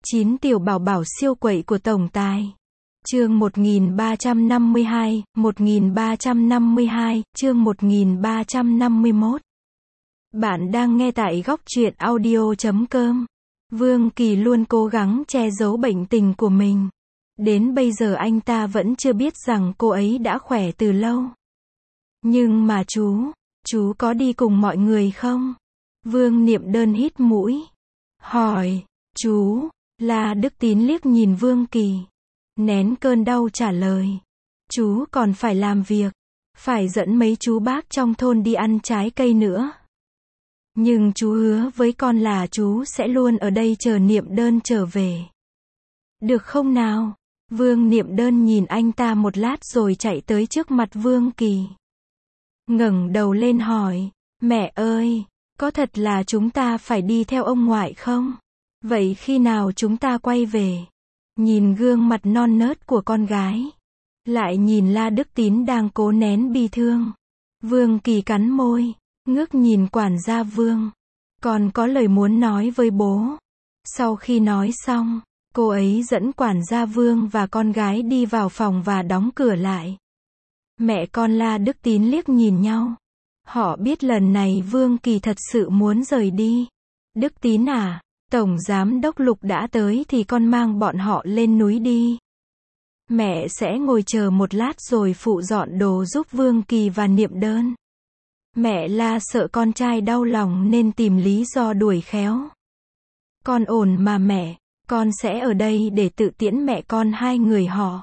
9 tiểu bảo bảo siêu quậy của tổng tài. Chương 1352, 1352, chương 1351. Bạn đang nghe tại góc truyện audio.com. Vương Kỳ luôn cố gắng che giấu bệnh tình của mình. Đến bây giờ anh ta vẫn chưa biết rằng cô ấy đã khỏe từ lâu. Nhưng mà chú có đi cùng mọi người không? Vương Niệm Đơn hít mũi. Hỏi, chú, La Đức Tín liếc nhìn Vương Kỳ. Nén cơn đau trả lời. Chú còn phải làm việc. Phải dẫn mấy chú bác trong thôn đi ăn trái cây nữa. Nhưng chú hứa với con là chú sẽ luôn ở đây chờ Niệm Đơn trở về. Được không nào? Vương Niệm Đơn nhìn anh ta một lát rồi chạy tới trước mặt Vương Kỳ. Ngẩng đầu lên hỏi, mẹ ơi, có thật là chúng ta phải đi theo ông ngoại không? Vậy khi nào chúng ta quay về? Nhìn gương mặt non nớt của con gái. Lại nhìn La Đức Tín đang cố nén bi thương. Vương Kỳ cắn môi, ngước nhìn quản gia Vương. Con có lời muốn nói với bố. Sau khi nói xong, cô ấy dẫn quản gia Vương và con gái đi vào phòng và đóng cửa lại. Mẹ con La Đức Tín liếc nhìn nhau. Họ biết lần này Vương Kỳ thật sự muốn rời đi. Đức Tín à, Tổng Giám đốc Lục đã tới thì con mang bọn họ lên núi đi. Mẹ sẽ ngồi chờ một lát rồi phụ dọn đồ giúp Vương Kỳ và Niệm Đơn. Mẹ La sợ con trai đau lòng nên tìm lý do đuổi khéo. Con ổn mà mẹ, con sẽ ở đây để tự tiễn mẹ con hai người họ.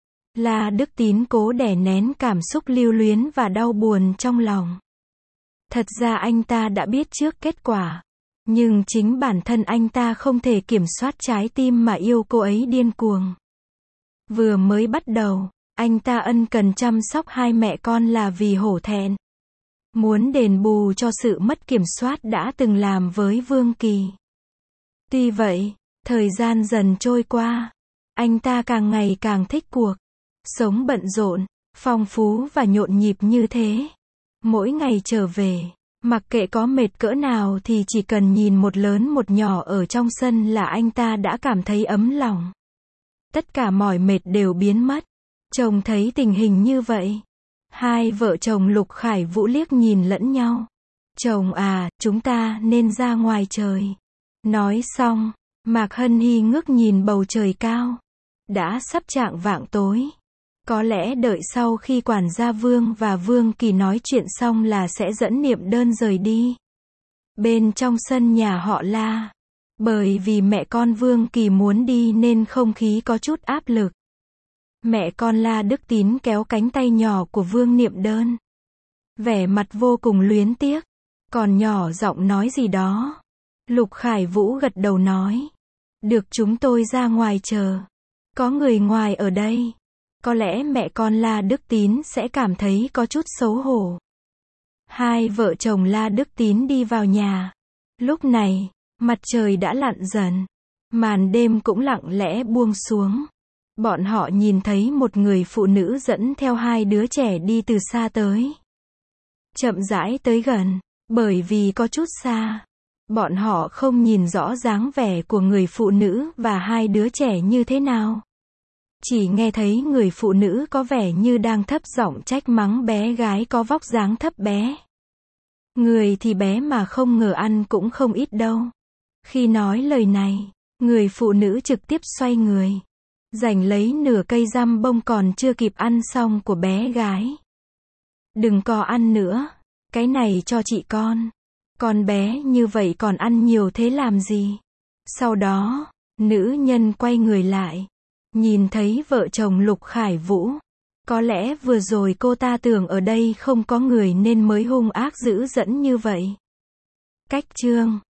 La Đức Tín cố đè nén cảm xúc lưu luyến và đau buồn trong lòng. Thật ra anh ta đã biết trước kết quả. Nhưng chính bản thân anh ta không thể kiểm soát trái tim mà yêu cô ấy điên cuồng. Vừa mới bắt đầu, anh ta ân cần chăm sóc hai mẹ con là vì hổ thẹn. Muốn đền bù cho sự mất kiểm soát đã từng làm với Vương Kỳ. Tuy vậy, thời gian dần trôi qua, anh ta càng ngày càng thích cuộc sống bận rộn, phong phú và nhộn nhịp như thế. Mỗi ngày trở về, mặc kệ có mệt cỡ nào thì chỉ cần nhìn một lớn một nhỏ ở trong sân là anh ta đã cảm thấy ấm lòng. Tất cả mỏi mệt đều biến mất. Trông thấy tình hình như vậy, hai vợ chồng Lục Khải Vũ liếc nhìn lẫn nhau. Chồng à, chúng ta nên ra ngoài trời. Nói xong, Mạc Hân Hy ngước nhìn bầu trời cao. Đã sắp chạng vạng tối. Có lẽ đợi sau khi quản gia Vương và Vương Kỳ nói chuyện xong là sẽ dẫn Niệm Đơn rời đi. Bên trong sân nhà họ La, bởi vì mẹ con Vương Kỳ muốn đi nên không khí có chút áp lực. Mẹ con La Đức Tín kéo cánh tay nhỏ của Vương Niệm Đơn. Vẻ mặt vô cùng luyến tiếc. Còn nhỏ giọng nói gì đó. Lục Khải Vũ gật đầu nói. Được, chúng tôi ra ngoài chờ. Có người ngoài ở đây. Có lẽ mẹ con La Đức Tín sẽ cảm thấy có chút xấu hổ. Hai vợ chồng La Đức Tín đi vào nhà. Lúc này, mặt trời đã lặn dần. Màn đêm cũng lặng lẽ buông xuống. Bọn họ nhìn thấy một người phụ nữ dẫn theo hai đứa trẻ đi từ xa tới. Chậm rãi tới gần, bởi vì có chút xa. Bọn họ không nhìn rõ dáng vẻ của người phụ nữ và hai đứa trẻ như thế nào. Chỉ nghe thấy người phụ nữ có vẻ như đang thấp giọng trách mắng bé gái có vóc dáng thấp bé. Người thì bé mà không ngờ ăn cũng không ít đâu. Khi nói lời này, người phụ nữ trực tiếp xoay người. Giành lấy nửa cây dăm bông còn chưa kịp ăn xong của bé gái. Đừng có ăn nữa. Cái này cho chị con. Con bé như vậy còn ăn nhiều thế làm gì? Sau đó, nữ nhân quay người lại. Nhìn thấy vợ chồng Lục Khải Vũ. Có lẽ vừa rồi cô ta tưởng ở đây không có người nên mới hung ác dữ dẫn như vậy. Cách chương